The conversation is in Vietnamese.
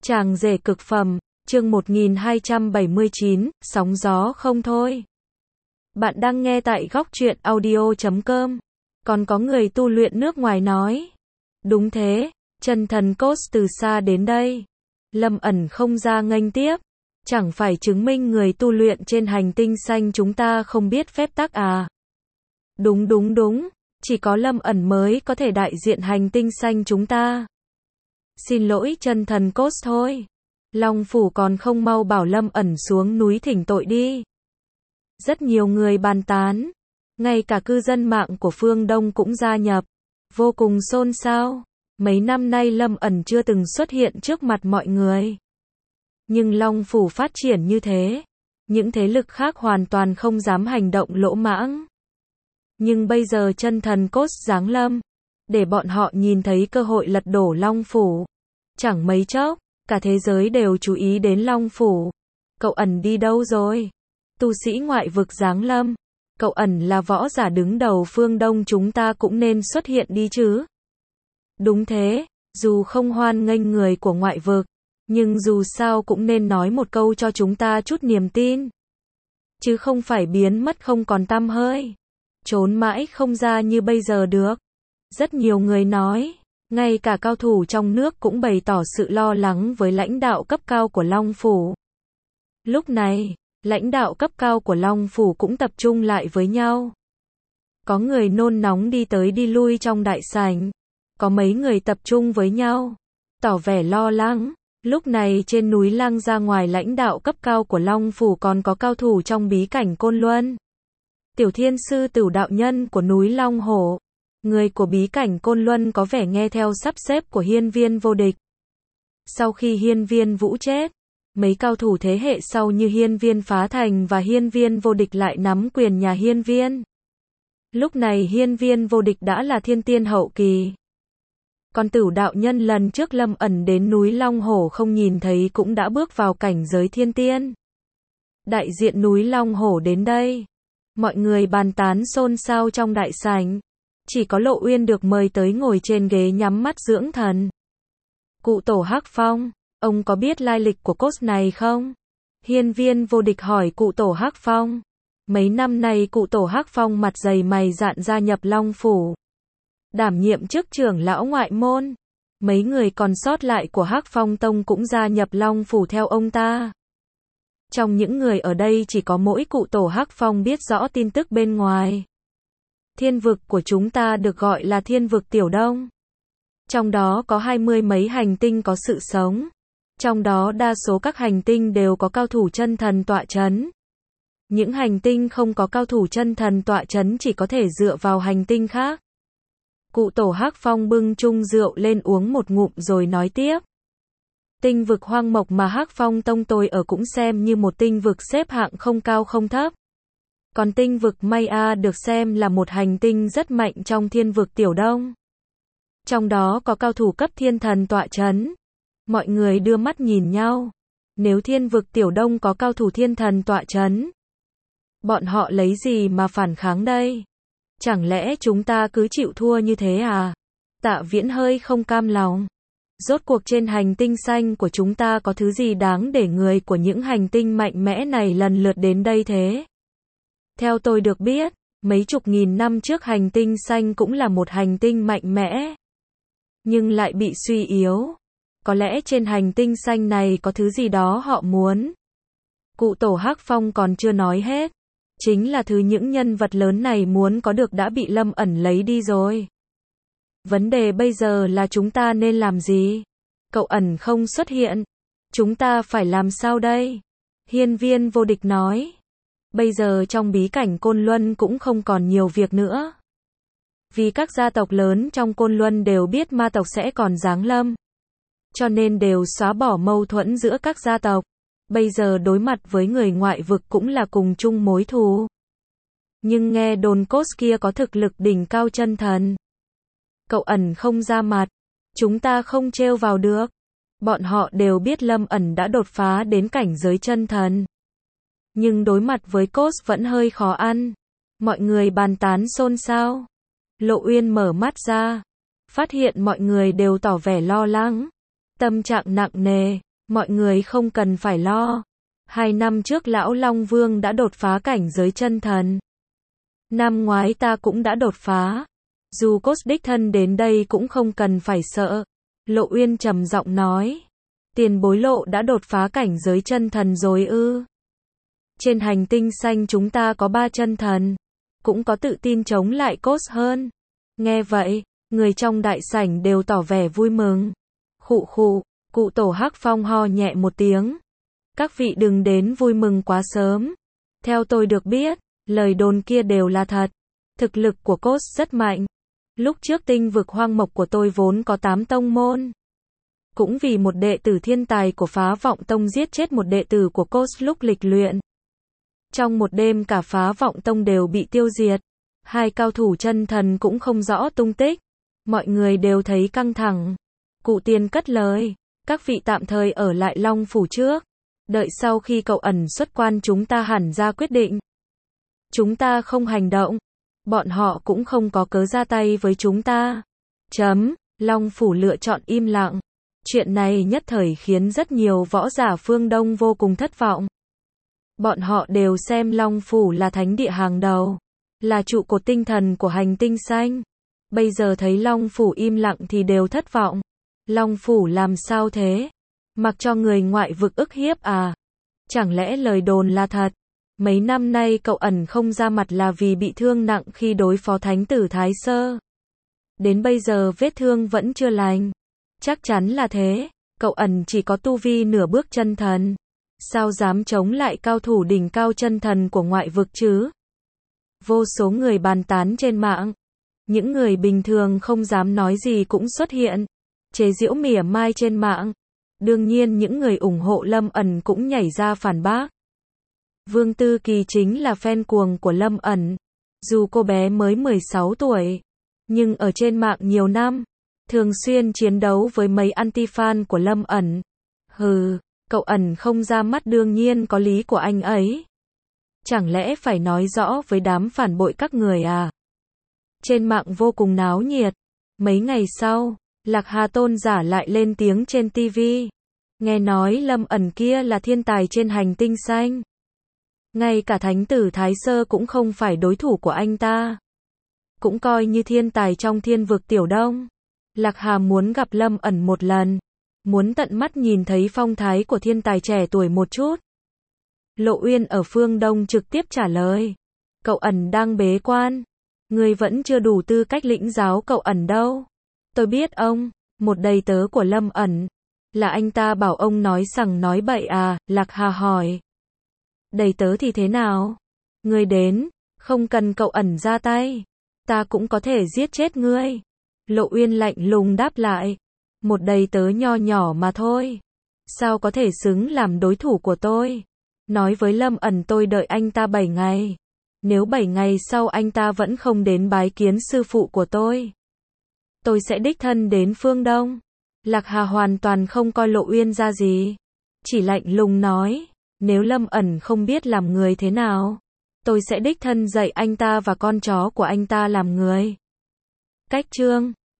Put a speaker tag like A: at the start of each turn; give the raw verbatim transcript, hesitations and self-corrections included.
A: Chàng rể cực phẩm, chương một nghìn hai trăm bảy mươi chín, sóng gió không thôi. Bạn đang nghe tại góc truyện audio chấm com. Còn có người tu luyện nước ngoài nói. Đúng thế, chân thần Cos từ xa đến đây. Lâm ẩn không ra nghênh tiếp. Chẳng phải chứng minh người tu luyện trên hành tinh xanh chúng ta không biết phép tắc à? Đúng đúng đúng, chỉ có Lâm ẩn mới có thể đại diện hành tinh xanh chúng ta. Xin lỗi chân thần Cos thôi. Long Phủ còn không mau bảo Lâm ẩn xuống núi thỉnh tội đi. Rất nhiều người bàn tán. Ngay cả cư dân mạng của phương Đông cũng gia nhập. Vô cùng xôn xao. Mấy năm nay Lâm ẩn chưa từng xuất hiện trước mặt mọi người. Nhưng Long Phủ phát triển như thế. Những thế lực khác hoàn toàn không dám hành động lỗ mãng. Nhưng bây giờ chân thần Cos giáng lâm. Để bọn họ nhìn thấy cơ hội lật đổ Long Phủ. Chẳng mấy chốc, cả thế giới đều chú ý đến Long Phủ. Cậu ẩn đi đâu rồi? Tu sĩ ngoại vực giáng lâm. Cậu ẩn là võ giả đứng đầu phương Đông chúng ta cũng nên xuất hiện đi chứ. Đúng thế, dù không hoan nghênh người của ngoại vực, nhưng dù sao cũng nên nói một câu cho chúng ta chút niềm tin. Chứ không phải biến mất không còn tăm hơi. Trốn mãi không ra như bây giờ được. Rất nhiều người nói. Ngay cả cao thủ trong nước cũng bày tỏ sự lo lắng với lãnh đạo cấp cao của Long Phủ. Lúc này, lãnh đạo cấp cao của Long Phủ cũng tập trung lại với nhau. Có người nôn nóng đi tới đi lui trong đại sảnh. Có mấy người tập trung với nhau, tỏ vẻ lo lắng. Lúc này trên núi Lăng ra ngoài lãnh đạo cấp cao của Long Phủ còn có cao thủ trong bí cảnh Côn Luân. Tiểu Thiên Sư Tửu đạo nhân của núi Long Hổ. Người của bí cảnh Côn Luân có vẻ nghe theo sắp xếp của Hiên Viên Vô Địch. Sau khi Hiên Viên Vũ chết, mấy cao thủ thế hệ sau như Hiên Viên Phá Thành và Hiên Viên Vô Địch lại nắm quyền nhà Hiên Viên. Lúc này Hiên Viên Vô Địch đã là thiên tiên hậu kỳ. Còn Tửu đạo nhân lần trước Lâm ẩn đến núi Long Hổ không nhìn thấy cũng đã bước vào cảnh giới thiên tiên. Đại diện núi Long Hổ đến đây. Mọi người bàn tán xôn xao trong đại sảnh. Chỉ có Lộ Uyên được mời tới ngồi trên ghế nhắm mắt dưỡng thần. Cụ tổ Hắc Phong, ông có biết lai lịch của Cos này không? Hiên Viên Vô Địch hỏi cụ tổ Hắc Phong. Mấy năm nay cụ tổ Hắc Phong mặt dày mày dạn gia nhập Long Phủ. Đảm nhiệm chức trưởng lão ngoại môn. Mấy người còn sót lại của Hắc Phong Tông cũng gia nhập Long Phủ theo ông ta. Trong những người ở đây chỉ có mỗi cụ tổ Hắc Phong biết rõ tin tức bên ngoài. Thiên vực của chúng ta được gọi là thiên vực Tiểu Đông. Trong đó có hai mươi mấy hành tinh có sự sống. Trong đó đa số các hành tinh đều có cao thủ chân thần tọa chấn. Những hành tinh không có cao thủ chân thần tọa chấn chỉ có thể dựa vào hành tinh khác. Cụ tổ Hắc Phong bưng chung rượu lên uống một ngụm rồi nói tiếp. Tinh vực Hoang Mộc mà Hắc Phong Tông tôi ở cũng xem như một tinh vực xếp hạng không cao không thấp. Còn tinh vực Maya được xem là một hành tinh rất mạnh trong thiên vực Tiểu Đông. Trong đó có cao thủ cấp thiên thần tọa chấn. Mọi người đưa mắt nhìn nhau. Nếu thiên vực Tiểu Đông có cao thủ thiên thần tọa chấn, bọn họ lấy gì mà phản kháng đây? Chẳng lẽ chúng ta cứ chịu thua như thế à? Tạ Viễn hơi không cam lòng. Rốt cuộc trên hành tinh xanh của chúng ta có thứ gì đáng để người của những hành tinh mạnh mẽ này lần lượt đến đây thế? Theo tôi được biết, mấy chục nghìn năm trước hành tinh xanh cũng là một hành tinh mạnh mẽ. Nhưng lại bị suy yếu. Có lẽ trên hành tinh xanh này có thứ gì đó họ muốn. Cụ tổ Hắc Phong còn chưa nói hết. Chính là thứ những nhân vật lớn này muốn có được đã bị Lâm ẩn lấy đi rồi. Vấn đề bây giờ là chúng ta nên làm gì? Cậu ẩn không xuất hiện. Chúng ta phải làm sao đây? Hiên Viên Vô Địch nói. Bây giờ trong bí cảnh Côn Luân cũng không còn nhiều việc nữa. Vì các gia tộc lớn trong Côn Luân đều biết ma tộc sẽ còn giáng lâm. Cho nên đều xóa bỏ mâu thuẫn giữa các gia tộc. Bây giờ đối mặt với người ngoại vực cũng là cùng chung mối thù. Nhưng nghe đồn Cos kia có thực lực đỉnh cao chân thần. Cậu ẩn không ra mặt. Chúng ta không trêu vào được. Bọn họ đều biết Lâm ẩn đã đột phá đến cảnh giới chân thần. Nhưng đối mặt với Cos vẫn hơi khó ăn. Mọi người bàn tán xôn xao. Lộ Uyên mở mắt ra. Phát hiện mọi người đều tỏ vẻ lo lắng. Tâm trạng nặng nề. Mọi người không cần phải lo. Hai năm trước lão Long Vương đã đột phá cảnh giới chân thần. Năm ngoái ta cũng đã đột phá. Dù Coach đích thân đến đây cũng không cần phải sợ. Lộ Uyên trầm giọng nói. Tiền bối Lộ đã đột phá cảnh giới chân thần rồi ư? Trên hành tinh xanh chúng ta có ba chân thần. Cũng có tự tin chống lại Coach hơn. Nghe vậy, người trong đại sảnh đều tỏ vẻ vui mừng. Khụ khụ, cụ tổ Hắc Phong ho nhẹ một tiếng. Các vị đừng đến vui mừng quá sớm. Theo tôi được biết, lời đồn kia đều là thật. Thực lực của Coach rất mạnh. Lúc trước tinh vực hoang mộc của tôi vốn có tám tông môn. Cũng vì một đệ tử thiên tài của Phá Vọng Tông giết chết một đệ tử của Coach lúc lịch luyện. Trong một đêm cả Phá Vọng Tông đều bị tiêu diệt. Hai cao thủ chân thần cũng không rõ tung tích. Mọi người đều thấy căng thẳng. Cụ Tiên cất lời. Các vị tạm thời ở lại Long Phủ trước. Đợi sau khi cậu ẩn xuất quan chúng ta hẳn ra quyết định. Chúng ta không hành động. Bọn họ cũng không có cớ ra tay với chúng ta. Chấm. Long Phủ lựa chọn im lặng. Chuyện này nhất thời khiến rất nhiều võ giả phương Đông vô cùng thất vọng. Bọn họ đều xem Long Phủ là thánh địa hàng đầu. Là trụ cột tinh thần của hành tinh xanh. Bây giờ thấy Long Phủ im lặng thì đều thất vọng. Long Phủ làm sao thế? Mặc cho người ngoại vực ức hiếp à? Chẳng lẽ lời đồn là thật? Mấy năm nay cậu ẩn không ra mặt là vì bị thương nặng khi đối phó thánh tử Thái Sơ. Đến bây giờ vết thương vẫn chưa lành. Chắc chắn là thế. Cậu ẩn chỉ có tu vi nửa bước chân thần. Sao dám chống lại cao thủ đỉnh cao chân thần của ngoại vực chứ? Vô số người bàn tán trên mạng. Những người bình thường không dám nói gì cũng xuất hiện. Chế giễu mỉa mai trên mạng. Đương nhiên những người ủng hộ Lâm Ẩn cũng nhảy ra phản bác. Vương Tư Kỳ chính là fan cuồng của Lâm Ẩn. Dù cô bé mới mười sáu tuổi, nhưng ở trên mạng nhiều năm, thường xuyên chiến đấu với mấy anti-fan của Lâm Ẩn. Hừ, cậu Ẩn không ra mắt đương nhiên có lý của anh ấy. Chẳng lẽ phải nói rõ với đám phản bội các người à? Trên mạng vô cùng náo nhiệt. Mấy ngày sau, Lạc Hà tôn giả lại lên tiếng trên ti vi. Nghe nói Lâm Ẩn kia là thiên tài trên hành tinh xanh. Ngay cả thánh tử Thái Sơ cũng không phải đối thủ của anh ta. Cũng coi như thiên tài trong thiên vực Tiểu Đông. Lạc Hà muốn gặp Lâm Ẩn một lần. Muốn tận mắt nhìn thấy phong thái của thiên tài trẻ tuổi một chút. Lộ Uyên ở phương Đông trực tiếp trả lời. Cậu Ẩn đang bế quan. Người vẫn chưa đủ tư cách lĩnh giáo cậu Ẩn đâu. Tôi biết ông, một đầy tớ của Lâm Ẩn. Là anh ta bảo ông nói sằng nói bậy à? Lạc Hà hỏi. Đầy tớ thì thế nào? Ngươi đến, không cần cậu Ẩn ra tay. Ta cũng có thể giết chết ngươi. Lộ Uyên lạnh lùng đáp lại. Một đầy tớ nho nhỏ mà thôi. Sao có thể xứng làm đối thủ của tôi? Nói với Lâm Ẩn tôi đợi anh ta bảy ngày. Nếu bảy ngày sau anh ta vẫn không đến bái kiến sư phụ của tôi, tôi sẽ đích thân đến phương Đông. Lạc Hà hoàn toàn không coi Lộ Uyên ra gì. Chỉ lạnh lùng nói. Nếu Lâm Ẩn không biết làm người thế nào, tôi sẽ đích thân dạy anh ta và con chó của anh ta làm người. Cách chương